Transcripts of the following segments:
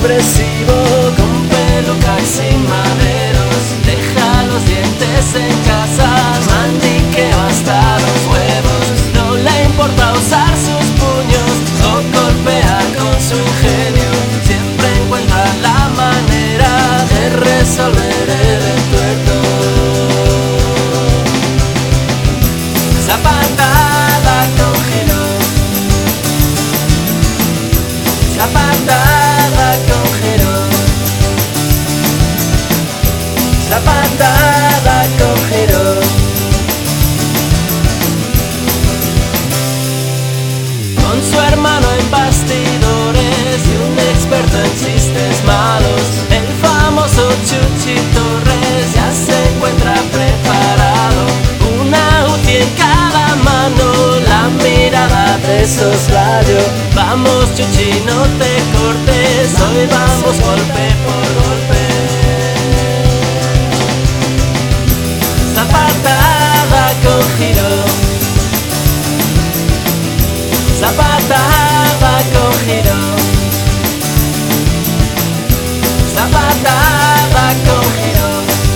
expresivo, con peluca y sin maderos. Deja los dientes en casa, mandiqueo hasta los huevos. No le importa usar sus puños o golpea con su ingenio. Siempre encuentra la manera de resolver el entuerto. Zapatada con giro, zapatada con giro, zapatada con giro. Con su hermano en bastidores y un experto en chistes malos, el famoso Chuchi Torres ya se encuentra preparado. Una UCI en cada mano, la mirada de soslayo. Vamos Chuchi, no te cortes, hoy vamos golpe por golpe. Zapatada con giro, zapatada con giro, zapatada con giro.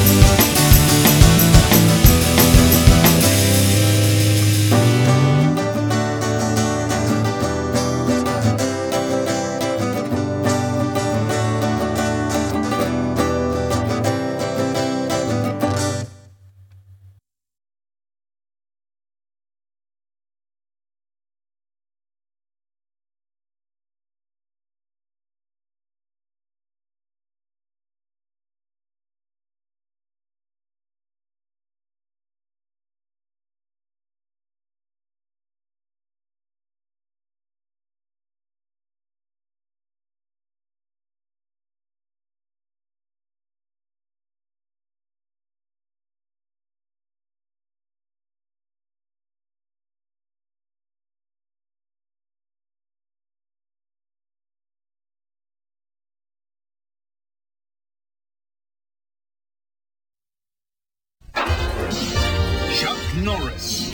Norris.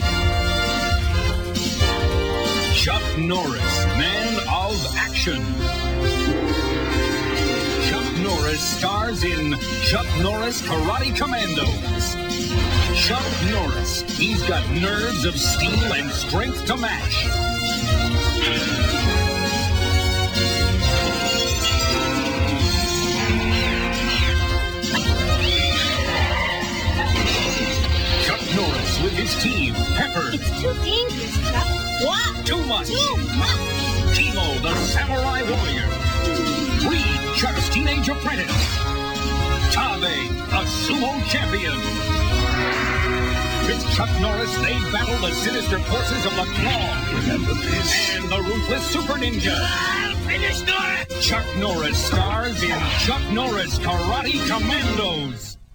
Chuck Norris, man of action. Chuck Norris stars in Chuck Norris Karate Commandos. Chuck Norris, he's got nerves of steel and strength to match. Norris with his team, Pepper. It's too dangerous, Chuck. What? Too much. Too much. Timo, the samurai warrior. Reed, Chuck's teenage apprentice. Tabe, a sumo champion. With Chuck Norris, they battle the sinister forces of the Claw. Remember this. And the ruthless Super Ninja. Finish Norris! Chuck Norris stars in Chuck Norris Karate Commandos.